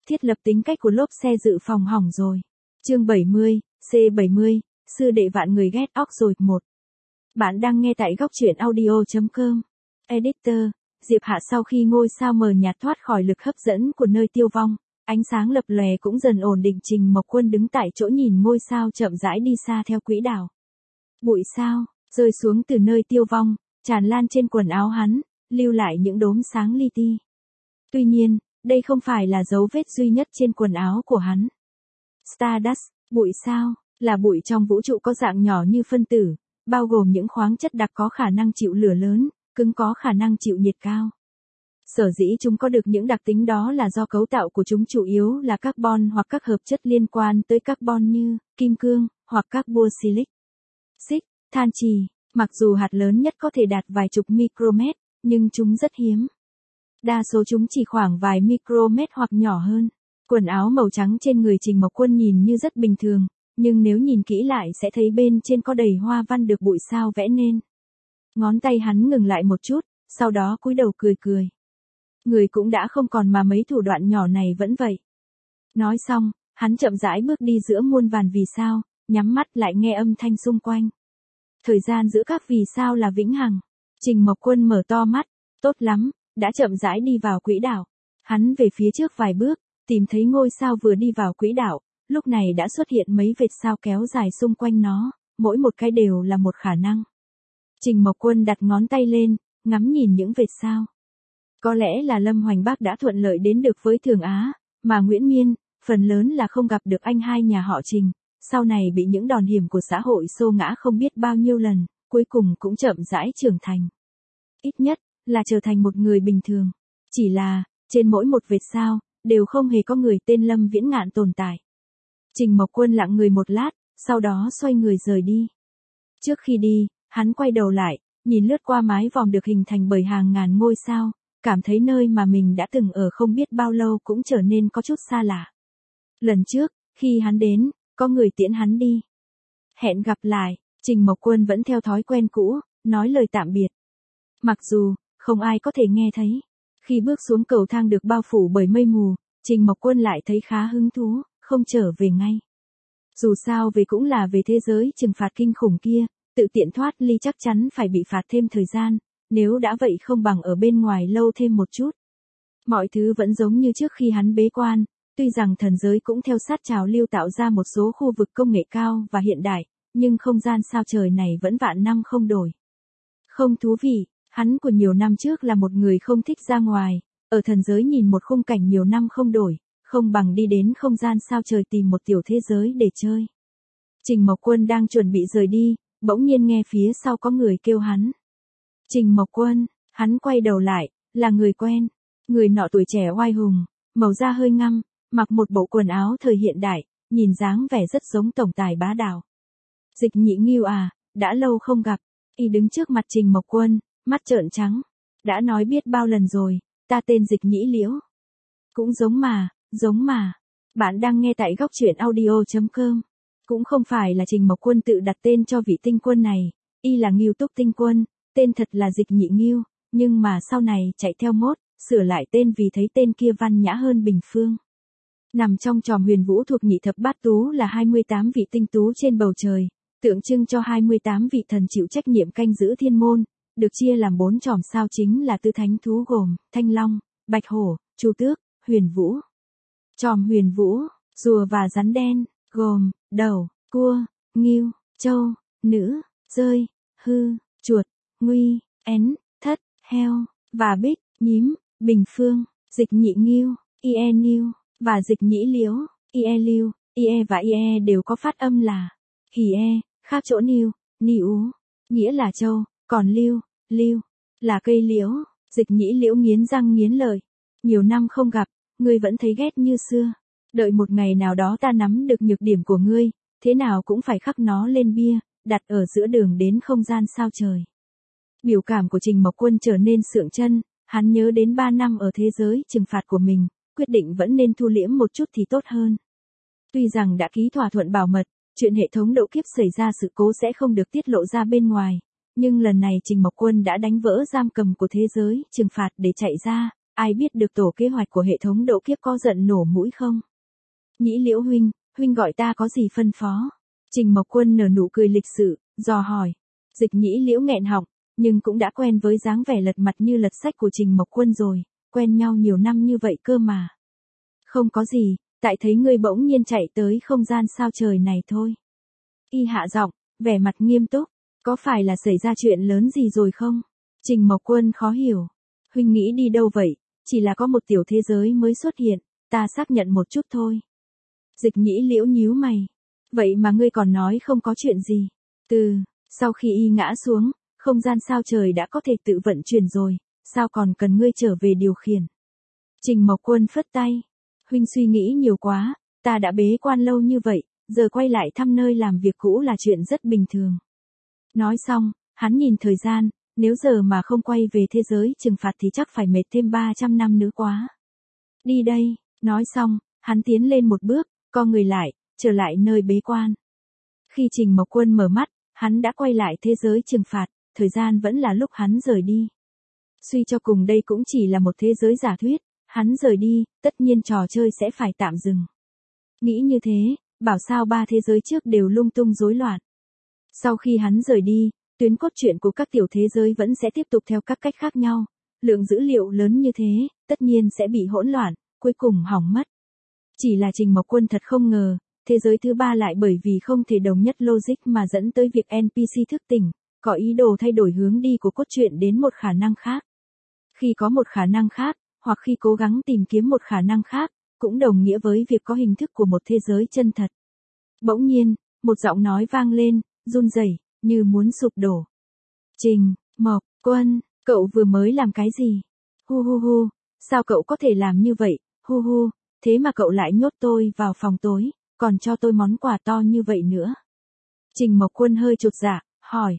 Thiết lập tính cách của lốp xe dự phòng hỏng rồi. Chương 70, C70, sư đệ vạn người ghét óc rồi. 1. Bạn đang nghe tại góc truyện audio.com. Editor, Diệp Hạ sau khi ngôi sao mờ nhạt thoát khỏi lực hấp dẫn của nơi tiêu vong, ánh sáng lập lòe cũng dần ổn định. Trình Mộc Quân đứng tại chỗ nhìn ngôi sao chậm rãi đi xa theo quỹ đạo. Bụi sao rơi xuống từ nơi tiêu vong, tràn lan trên quần áo hắn, lưu lại những đốm sáng li ti. Tuy nhiên, đây không phải là dấu vết duy nhất trên quần áo của hắn. Stardust, bụi sao, là bụi trong vũ trụ có dạng nhỏ như phân tử, bao gồm những khoáng chất đặc có khả năng chịu lửa lớn, cứng có khả năng chịu nhiệt cao. Sở dĩ chúng có được những đặc tính đó là do cấu tạo của chúng chủ yếu là carbon hoặc các hợp chất liên quan tới carbon như kim cương hoặc carboxylic, xích, than trì. Mặc dù hạt lớn nhất có thể đạt vài chục micromet, nhưng chúng rất hiếm. Đa số chúng chỉ khoảng vài micromet hoặc nhỏ hơn. Quần áo màu trắng trên người Trình Mộc Quân nhìn như rất bình thường, nhưng nếu nhìn kỹ lại sẽ thấy bên trên có đầy hoa văn được bụi sao vẽ nên. Ngón tay hắn ngừng lại một chút, sau đó cúi đầu cười cười. Người cũng đã không còn mà mấy thủ đoạn nhỏ này vẫn vậy. Nói xong, hắn chậm rãi bước đi giữa muôn vàn vì sao, nhắm mắt lại nghe âm thanh xung quanh. Thời gian giữa các vì sao là vĩnh hằng. Trình Mộc Quân mở to mắt, tốt lắm, đã chậm rãi đi vào quỹ đạo. Hắn về phía trước vài bước, tìm thấy ngôi sao vừa đi vào quỹ đạo, lúc này đã xuất hiện mấy vệt sao kéo dài xung quanh nó, mỗi một cái đều là một khả năng. Trình Mộc Quân đặt ngón tay lên, ngắm nhìn những vệt sao. Có lẽ là Lâm Hoành Bác đã thuận lợi đến được với Thường Á, mà Nguyễn Miên, phần lớn là không gặp được anh hai nhà họ Trình, sau này bị những đòn hiểm của xã hội xô ngã không biết bao nhiêu lần, cuối cùng cũng chậm rãi trưởng thành. Ít nhất, là trở thành một người bình thường. Chỉ là, trên mỗi một vệt sao, đều không hề có người tên Lâm Viễn Ngạn tồn tại. Trình Mộc Quân lặng người một lát, sau đó xoay người rời đi. Trước khi đi, hắn quay đầu lại, nhìn lướt qua mái vòm được hình thành bởi hàng ngàn ngôi sao, cảm thấy nơi mà mình đã từng ở không biết bao lâu cũng trở nên có chút xa lạ. Lần trước, khi hắn đến, có người tiễn hắn đi. Hẹn gặp lại, Trình Mộc Quân vẫn theo thói quen cũ, nói lời tạm biệt. Mặc dù, không ai có thể nghe thấy. Khi bước xuống cầu thang được bao phủ bởi mây mù, Trình Mộc Quân lại thấy khá hứng thú, không trở về ngay. Dù sao về cũng là về thế giới trừng phạt kinh khủng kia, tự tiện thoát ly chắc chắn phải bị phạt thêm thời gian, nếu đã vậy không bằng ở bên ngoài lâu thêm một chút. Mọi thứ vẫn giống như trước khi hắn bế quan, tuy rằng thần giới cũng theo sát trào lưu tạo ra một số khu vực công nghệ cao và hiện đại, nhưng không gian sao trời này vẫn vạn năm không đổi. Không thú vị. Hắn của nhiều năm trước là một người không thích ra ngoài, ở thần giới nhìn một khung cảnh nhiều năm không đổi, không bằng đi đến không gian sao trời tìm một tiểu thế giới để chơi. Trình Mộc Quân đang chuẩn bị rời đi, bỗng nhiên nghe phía sau có người kêu hắn. Trình Mộc Quân, hắn quay đầu lại, là người quen. Người nọ tuổi trẻ oai hùng, màu da hơi ngăm, mặc một bộ quần áo thời hiện đại, nhìn dáng vẻ rất giống tổng tài bá đạo. Dịch Nhị Nghiêu à, đã lâu không gặp. Y đứng trước mặt Trình Mộc Quân, mắt trợn trắng. Đã nói biết bao lần rồi, ta tên Dịch Nhĩ Liễu. Cũng giống mà. Bạn đang nghe tại góc truyện audio.com. Cũng không phải là Trình Mộc Quân tự đặt tên cho vị tinh quân này, y là Ngưu Túc Tinh Quân, tên thật là Dịch Nhị Nghiêu, nhưng mà sau này chạy theo mốt, sửa lại tên vì thấy tên kia văn nhã hơn Bình Phương. Nằm trong chòm huyền vũ thuộc nhị thập bát tú là 28 vị tinh tú trên bầu trời, tượng trưng cho 28 vị thần chịu trách nhiệm canh giữ thiên môn. Được chia làm 4 chòm sao chính là tứ thánh thú gồm Thanh Long, Bạch Hổ, Chu Tước, Huyền Vũ. Chòm Huyền Vũ, rùa và rắn đen, gồm Đẩu, Cua, Ngưu, Trâu, Nữ, Rơi, Hư, Chuột, Nguy, Én, Thất, Heo, và Bích, Nhím, Bình Phương, Dịch Nhị Nghiêu, Ie Nghiêu, và Dịch Nhĩ Liễu, Ie Liêu, Ie và Ie đều có phát âm là hỉ e, khác chỗ niu, niu, nghĩa là châu. Còn Liêu, là cây liễu. Dịch Nhĩ Liễu nghiến răng nghiến lợi. Nhiều năm không gặp, ngươi vẫn thấy ghét như xưa. Đợi một ngày nào đó ta nắm được nhược điểm của ngươi, thế nào cũng phải khắc nó lên bia, đặt ở giữa đường đến không gian sao trời. Biểu cảm của Trình Mộc Quân trở nên sượng chân, hắn nhớ đến 3 năm ở thế giới trừng phạt của mình, quyết định vẫn nên thu liễm một chút thì tốt hơn. Tuy rằng đã ký thỏa thuận bảo mật, chuyện hệ thống độ kiếp xảy ra sự cố sẽ không được tiết lộ ra bên ngoài. Nhưng lần này Trình Mộc Quân đã đánh vỡ giam cầm của thế giới trừng phạt để chạy ra, ai biết được tổ kế hoạch của hệ thống độ kiếp có giận nổ mũi không? Nhĩ Liễu huynh gọi ta có gì phân phó? Trình Mộc Quân nở nụ cười lịch sự, dò hỏi. Dịch Nhĩ Liễu nghẹn họng, nhưng cũng đã quen với dáng vẻ lật mặt như lật sách của Trình Mộc Quân rồi, quen nhau nhiều năm như vậy cơ mà. Không có gì, tại thấy ngươi bỗng nhiên chạy tới không gian sao trời này thôi. Y hạ giọng, vẻ mặt nghiêm túc, có phải là xảy ra chuyện lớn gì rồi không? Trình Mộc Quân khó hiểu. Huynh nghĩ đi đâu vậy, chỉ là có một tiểu thế giới mới xuất hiện, ta xác nhận một chút thôi. Dịch Nhĩ Liễu nhíu mày. Vậy mà ngươi còn nói không có chuyện gì. Sau khi y ngã xuống, không gian sao trời đã có thể tự vận chuyển rồi, sao còn cần ngươi trở về điều khiển? Trình Mộc Quân phất tay. Huynh suy nghĩ nhiều quá, ta đã bế quan lâu như vậy, giờ quay lại thăm nơi làm việc cũ là chuyện rất bình thường. Nói xong, hắn nhìn thời gian, nếu giờ mà không quay về thế giới trừng phạt thì chắc phải mệt thêm 300 năm nữa quá. Đi đây, nói xong, hắn tiến lên một bước, co người lại, trở lại nơi bế quan. Khi Trình Mộc Quân mở mắt, hắn đã quay lại thế giới trừng phạt, thời gian vẫn là lúc hắn rời đi. Suy cho cùng đây cũng chỉ là một thế giới giả thuyết, hắn rời đi, tất nhiên trò chơi sẽ phải tạm dừng. Nghĩ như thế, bảo sao 3 thế giới trước đều lung tung rối loạn. Sau khi hắn rời đi, tuyến cốt truyện của các tiểu thế giới vẫn sẽ tiếp tục theo các cách khác nhau. Lượng dữ liệu lớn như thế, tất nhiên sẽ bị hỗn loạn, cuối cùng hỏng mất. Chỉ là Trình Mộc Quân thật không ngờ, thế giới thứ 3 lại bởi vì không thể đồng nhất logic mà dẫn tới việc NPC thức tỉnh, có ý đồ thay đổi hướng đi của cốt truyện đến một khả năng khác. Khi có một khả năng khác, hoặc khi cố gắng tìm kiếm một khả năng khác, cũng đồng nghĩa với việc có hình thức của một thế giới chân thật. Bỗng nhiên, một giọng nói vang lên, run rẩy, như muốn sụp đổ. Trình Mộc Quân, cậu vừa mới làm cái gì? Hu hu hu, sao cậu có thể làm như vậy? Hu hu, thế mà cậu lại nhốt tôi vào phòng tối, còn cho tôi món quà to như vậy nữa. Trình Mộc Quân hơi chột dạ, hỏi.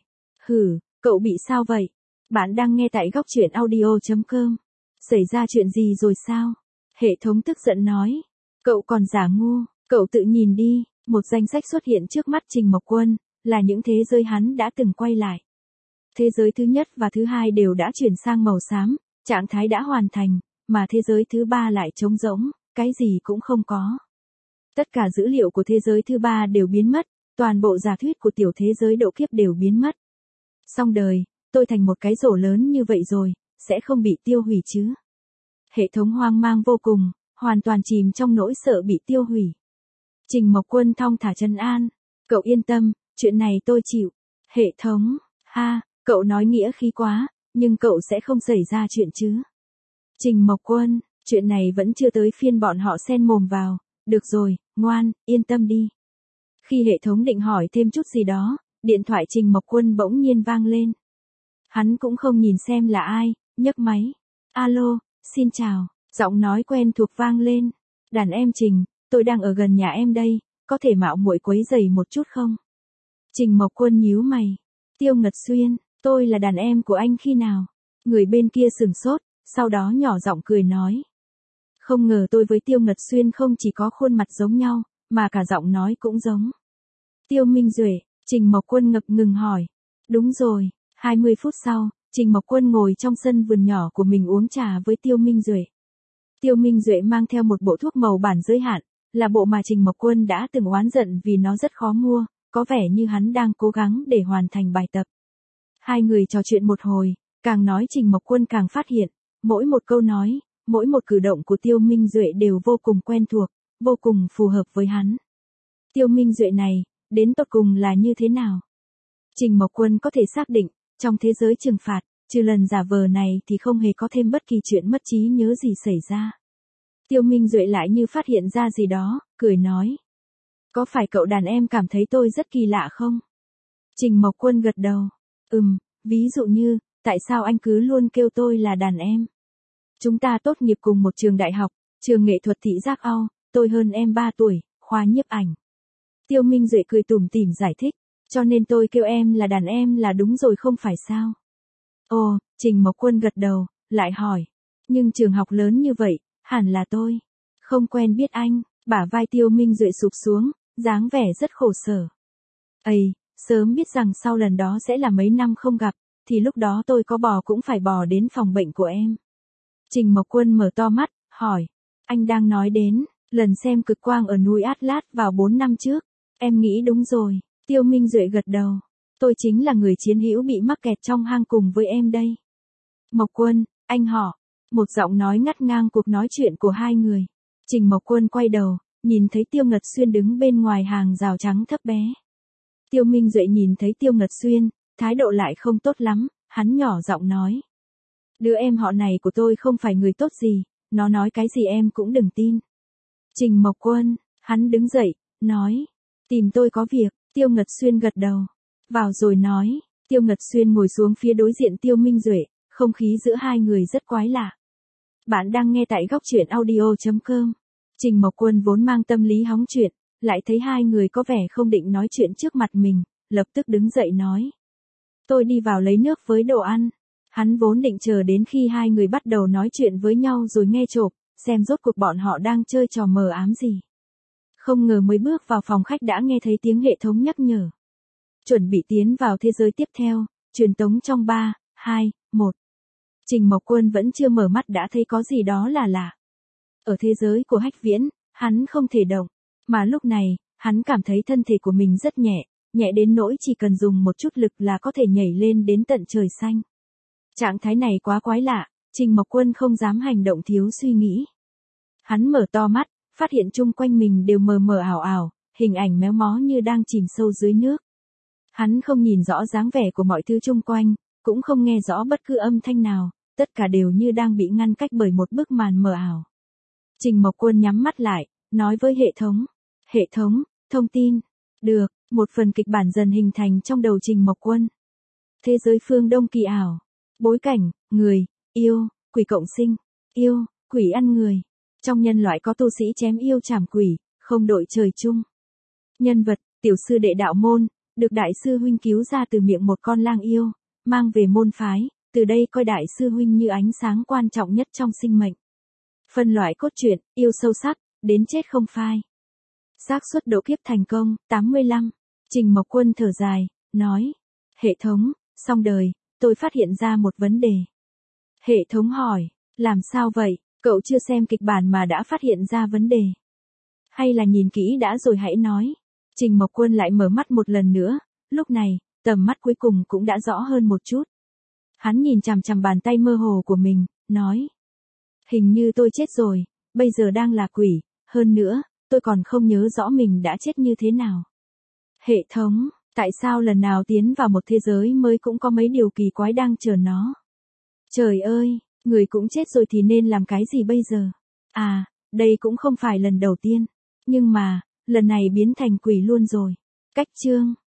Cậu bị sao vậy? Bạn đang nghe tại góc truyện audio.com. Xảy ra chuyện gì rồi sao? Hệ thống tức giận nói. Cậu còn giả ngu, cậu tự nhìn đi. Một danh sách xuất hiện trước mắt Trình Mộc Quân, là những thế giới hắn đã từng quay lại. Thế giới thứ nhất và thứ hai đều đã chuyển sang màu xám, trạng thái đã hoàn thành, mà thế giới thứ 3 lại trống rỗng, cái gì cũng không có. Tất cả dữ liệu của thế giới thứ 3 đều biến mất, toàn bộ giả thuyết của tiểu thế giới độ kiếp đều biến mất. Xong đời, tôi thành một cái rổ lớn như vậy rồi, sẽ không bị tiêu hủy chứ? Hệ thống hoang mang vô cùng, hoàn toàn chìm trong nỗi sợ bị tiêu hủy. Trình Mộc Quân thong thả trấn an. Cậu yên tâm, chuyện này tôi chịu. Hệ thống, cậu nói nghĩa khí quá, nhưng cậu sẽ không xảy ra chuyện chứ? Trình Mộc Quân, chuyện này vẫn chưa tới phiên bọn họ xen mồm vào. Được rồi, ngoan, yên tâm đi. Khi hệ thống định hỏi thêm chút gì đó, điện thoại Trình Mộc Quân bỗng nhiên vang lên. Hắn cũng không nhìn xem là ai, nhấc máy. Alo, xin chào, giọng nói quen thuộc vang lên. Đàn em Trình, tôi đang ở gần nhà em đây, có thể mạo muội quấy rầy một chút không? Trình Mộc Quân nhíu mày. Tiêu Ngật Xuyên, tôi là đàn em của anh khi nào? Người bên kia sửng sốt, sau đó nhỏ giọng cười nói. Không ngờ tôi với Tiêu Ngật Xuyên không chỉ có khuôn mặt giống nhau, mà cả giọng nói cũng giống. Tiêu Minh Duệ, Trình Mộc Quân ngập ngừng hỏi. Đúng rồi, 20 phút sau, Trình Mộc Quân ngồi trong sân vườn nhỏ của mình uống trà với Tiêu Minh Duệ. Tiêu Minh Duệ mang theo một bộ thuốc màu bản giới hạn, là bộ mà Trình Mộc Quân đã từng oán giận vì nó rất khó mua, có vẻ như hắn đang cố gắng để hoàn thành bài tập. Hai người trò chuyện một hồi, càng nói Trình Mộc Quân càng phát hiện, mỗi một câu nói, mỗi một cử động của Tiêu Minh Duệ đều vô cùng quen thuộc, vô cùng phù hợp với hắn. Tiêu Minh Duệ này, đến tột cùng là như thế nào? Trình Mộc Quân có thể xác định, trong thế giới trừng phạt, trừ lần giả vờ này thì không hề có thêm bất kỳ chuyện mất trí nhớ gì xảy ra. Tiêu Minh Duệ lại như phát hiện ra gì đó, cười nói. Có phải cậu đàn em cảm thấy tôi rất kỳ lạ không? Trình Mộc Quân gật đầu. Ví dụ như, tại sao anh cứ luôn kêu tôi là đàn em? Chúng ta tốt nghiệp cùng một trường đại học, trường nghệ thuật thị giác Âu, tôi hơn em 3 tuổi, khoa nhiếp ảnh. Tiêu Minh Duệ cười tủm tỉm giải thích, cho nên tôi kêu em là đàn em là đúng rồi không phải sao? Ồ, Trình Mộc Quân gật đầu, lại hỏi. Nhưng trường học lớn như vậy, hẳn là tôi không quen biết anh. Bả vai Tiêu Minh Duệ sụp xuống, dáng vẻ rất khổ sở. Sớm biết rằng sau lần đó sẽ là mấy năm không gặp, thì lúc đó tôi có bò cũng phải bò đến phòng bệnh của em. Trình Mộc Quân mở to mắt, hỏi. Anh đang nói đến, lần xem cực quang ở núi Atlas vào 4 năm trước. Em nghĩ đúng rồi. Tiêu Minh Duệ gật đầu. Tôi chính là người chiến hữu bị mắc kẹt trong hang cùng với em đây. Mộc Quân, anh họ. Một giọng nói ngắt ngang cuộc nói chuyện của hai người. Trình Mộc Quân quay đầu, nhìn thấy Tiêu Ngật Xuyên đứng bên ngoài hàng rào trắng thấp bé. Tiêu Minh Duệ nhìn thấy Tiêu Ngật Xuyên, thái độ lại không tốt lắm, hắn nhỏ giọng nói. Đứa em họ này của tôi không phải người tốt gì, nó nói cái gì em cũng đừng tin. Trình Mộc Quân, hắn đứng dậy, nói. Tìm tôi có việc, Tiêu Ngật Xuyên gật đầu. Vào rồi nói, Tiêu Ngật Xuyên ngồi xuống phía đối diện Tiêu Minh Duệ, không khí giữa hai người rất quái lạ. Bạn đang nghe tại góc truyện audio.com. Trình Mộc Quân vốn mang tâm lý hóng chuyện, lại thấy hai người có vẻ không định nói chuyện trước mặt mình, lập tức đứng dậy nói. Tôi đi vào lấy nước với đồ ăn. Hắn vốn định chờ đến khi hai người bắt đầu nói chuyện với nhau rồi nghe chộp, xem rốt cuộc bọn họ đang chơi trò mờ ám gì. Không ngờ mới bước vào phòng khách đã nghe thấy tiếng hệ thống nhắc nhở. Chuẩn bị tiến vào thế giới tiếp theo, truyền tống trong 3, 2, 1. Trình Mộc Quân vẫn chưa mở mắt đã thấy có gì đó là lạ. Ở thế giới của Hách Viễn, hắn không thể động, mà lúc này, hắn cảm thấy thân thể của mình rất nhẹ, nhẹ đến nỗi chỉ cần dùng một chút lực là có thể nhảy lên đến tận trời xanh. Trạng thái này quá quái lạ, Trình Mộc Quân không dám hành động thiếu suy nghĩ. Hắn mở to mắt, phát hiện chung quanh mình đều mờ mờ ảo ảo, hình ảnh méo mó như đang chìm sâu dưới nước. Hắn không nhìn rõ dáng vẻ của mọi thứ chung quanh, cũng không nghe rõ bất cứ âm thanh nào, tất cả đều như đang bị ngăn cách bởi một bức màn mờ ảo. Trình Mộc Quân nhắm mắt lại, nói với hệ thống. Hệ thống, thông tin. Được, một phần kịch bản dần hình thành trong đầu Trình Mộc Quân. Thế giới phương Đông kỳ ảo. Bối cảnh, người, yêu, quỷ cộng sinh, yêu, quỷ ăn người. Trong nhân loại có tu sĩ chém yêu trảm quỷ, không đội trời chung. Nhân vật, tiểu sư đệ đạo môn, được đại sư huynh cứu ra từ miệng một con lang yêu, mang về môn phái, từ đây coi đại sư huynh như ánh sáng quan trọng nhất trong sinh mệnh. Phân loại cốt truyện, yêu sâu sắc, đến chết không phai. Xác suất độ kiếp thành công, 85. Trình Mộc Quân thở dài, nói. Hệ thống, xong đời, tôi phát hiện ra một vấn đề. Hệ thống hỏi, làm sao vậy, cậu chưa xem kịch bản mà đã phát hiện ra vấn đề. Hay là nhìn kỹ đã rồi hãy nói. Trình Mộc Quân lại mở mắt một lần nữa, lúc này, tầm mắt cuối cùng cũng đã rõ hơn một chút. Hắn nhìn chằm chằm bàn tay mơ hồ của mình, nói. Hình như tôi chết rồi, bây giờ đang là quỷ, hơn nữa, tôi còn không nhớ rõ mình đã chết như thế nào. Hệ thống, tại sao lần nào tiến vào một thế giới mới cũng có mấy điều kỳ quái đang chờ nó? Trời ơi, người cũng chết rồi thì nên làm cái gì bây giờ? À, đây cũng không phải lần đầu tiên. Nhưng mà, lần này biến thành quỷ luôn rồi. Cách chương.